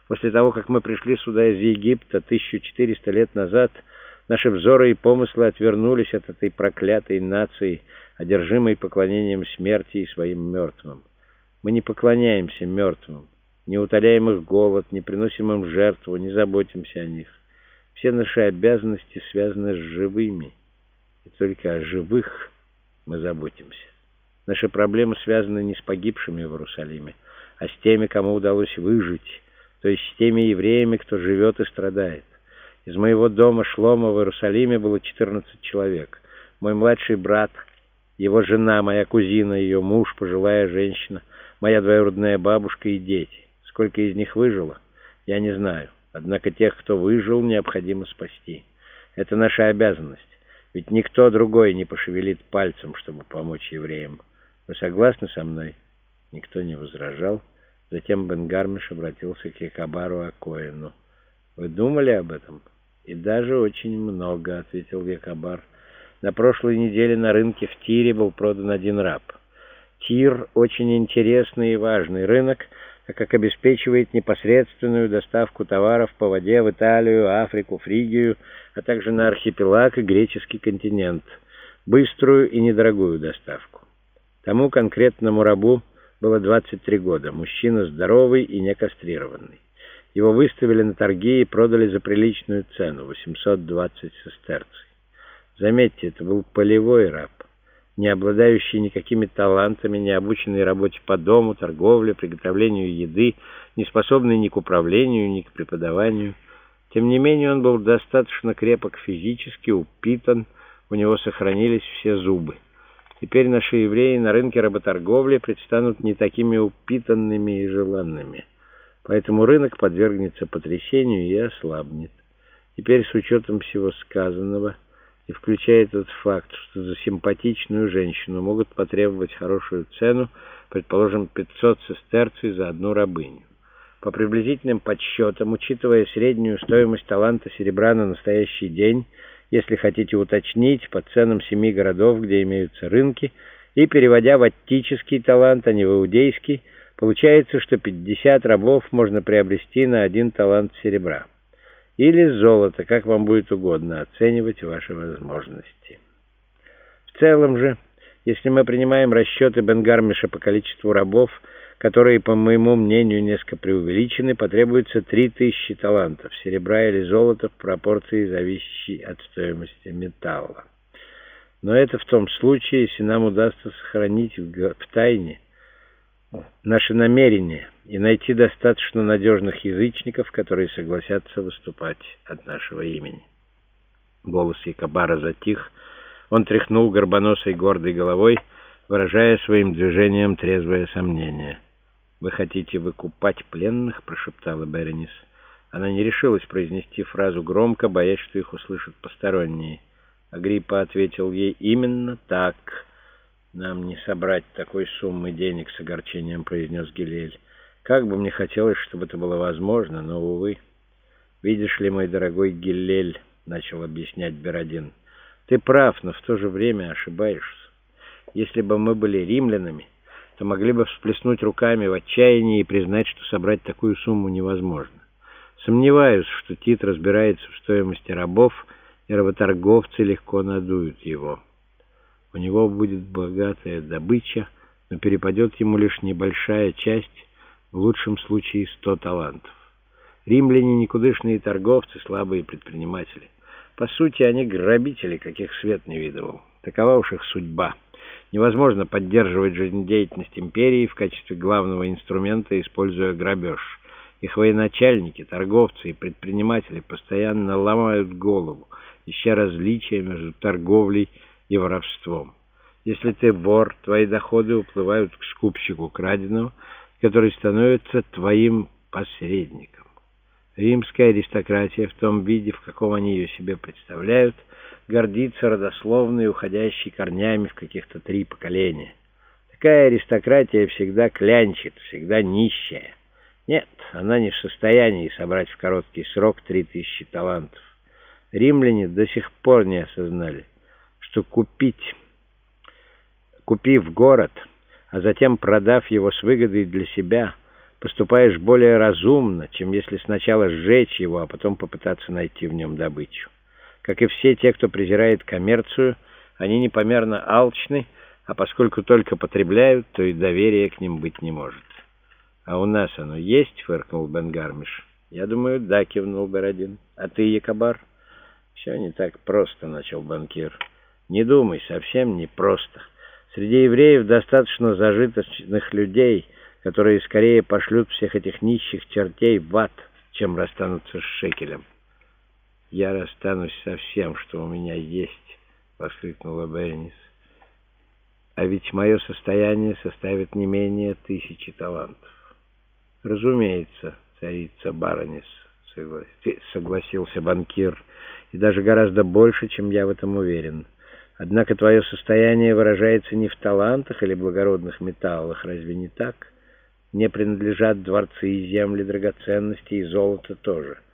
После того, как мы пришли сюда из Египта 1400 лет назад, наши взоры и помыслы отвернулись от этой проклятой нации, одержимой поклонением смерти и своим мертвым. Мы не поклоняемся мертвым, не утоляем их голод, не приносим им жертву, не заботимся о них. Все наши обязанности связаны с живыми, и только о живых мы заботимся. Наши проблемы связаны не с погибшими в Иерусалиме, а с теми, кому удалось выжить, то есть с теми евреями, кто живет и страдает. Из моего дома Шломо в Иерусалиме было 14 человек. Мой младший брат, его жена, моя кузина, ее муж, пожилая женщина, моя двоюродная бабушка и дети. Сколько из них выжило, я не знаю. Однако тех, кто выжил, необходимо спасти. Это наша обязанность, ведь никто другой не пошевелит пальцем, чтобы помочь евреям. Вы согласны со мной?» Никто не возражал. Затем Бен-Гармиш обратился к Якобару а-Коэну. «Вы думали об этом?» «И даже очень много», — ответил Якобар. «На прошлой неделе на рынке в Тире был продан один раб. Тир — очень интересный и важный рынок, так как обеспечивает непосредственную доставку товаров по воде в Италию, Африку, Фригию, а также на архипелаг и греческий континент. Быструю и недорогую доставку. Тому конкретному рабу было 23 года, мужчина здоровый и не кастрированный. Его выставили на торги и продали за приличную цену — 820 сестерций. Заметьте, это был полевой раб, не обладающий никакими талантами, не обученный работе по дому, торговле, приготовлению еды, не способный ни к управлению, ни к преподаванию. Тем не менее, он был достаточно крепок физически, упитан, у него сохранились все зубы. Теперь наши евреи на рынке работорговли предстанут не такими упитанными и желанными. Поэтому рынок подвергнется потрясению и ослабнет. Теперь, с учетом всего сказанного, и включая тот факт, что за симпатичную женщину могут потребовать хорошую цену, предположим, 500 сестерций за одну рабыню. По приблизительным подсчетам, учитывая среднюю стоимость таланта серебра на настоящий день, если хотите уточнить, по ценам 7 городов, где имеются рынки, и переводя в аттический талант, а не в иудейский, получается, что 50 рабов можно приобрести на 1 талант серебра. Или золото, как вам будет угодно оценивать ваши возможности. В целом же, если мы принимаем расчеты Бен-Гармиша по количеству рабов, которые, по моему мнению, несколько преувеличены, потребуется 3000 талантов серебра или золота в пропорции, зависящей от стоимости металла. Но это в том случае, если нам удастся сохранить в тайне наши намерения и найти достаточно надежных язычников, которые согласятся выступать от нашего имени. Голос Якобара затих. Он тряхнул горбоносой гордой головой, выражая своим движением трезвое сомнение. «Вы хотите выкупать пленных?» — прошептала Беренис. Она не решилась произнести фразу громко, боясь, что их услышат посторонние. Агриппа ответил ей: «Именно так. Нам не собрать такой суммы денег», — с огорчением произнес Гилель. «Как бы мне хотелось, чтобы это было возможно, но, увы». «Видишь ли, мой дорогой Гилель, — начал объяснять Беродин, — ты прав, но в то же время ошибаешься. Если бы мы были римлянами, то могли бы всплеснуть руками в отчаянии и признать, что собрать такую сумму невозможно. Сомневаюсь, что Тит разбирается в стоимости рабов, и работорговцы легко надуют его. У него будет богатая добыча, но перепадет ему лишь небольшая часть, в лучшем случае 100 талантов. Римляне — никудышные торговцы, слабые предприниматели. По сути, они грабители, каких свет не видывал. Такова уж их судьба. Невозможно поддерживать жизнедеятельность империи в качестве главного инструмента, используя грабеж. Их военачальники, торговцы и предприниматели постоянно ломают голову, ища различия между торговлей и воровством. Если ты вор, твои доходы уплывают к скупщику краденого, который становится твоим посредником. Римская аристократия в том виде, в каком они ее себе представляют, гордится родословной, уходящей корнями в каких-то 3 поколения. Такая аристократия всегда клянчит, всегда нищая. Нет, она не в состоянии собрать в короткий срок 3000 талантов. Римляне до сих пор не осознали, что купив город, а затем продав его с выгодой для себя, поступаешь более разумно, чем если сначала сжечь его, а потом попытаться найти в нем добычу. Как и все те, кто презирает коммерцию, они непомерно алчны, а поскольку только потребляют, то и доверия к ним быть не может. «А у нас оно есть?» — фыркнул Бен-Гармиш. «Я думаю, да», — кивнул Бородин. «А ты, Якобар?» «Все не так просто», — начал банкир. «Не думай, совсем не просто. Среди евреев достаточно зажиточных людей, которые скорее пошлют всех этих нищих чертей в ад, чем расстанутся с шекелем». «Я расстанусь со всем, что у меня есть», — воскликнула Бернис. «А ведь мое состояние составит не менее 1000 талантов». «Разумеется, царица Баронис», — согласился банкир, «и даже гораздо больше, чем я в этом уверен. Однако твое состояние выражается не в талантах или благородных металлах, разве не так? Мне принадлежат дворцы и земли, драгоценности и золото тоже.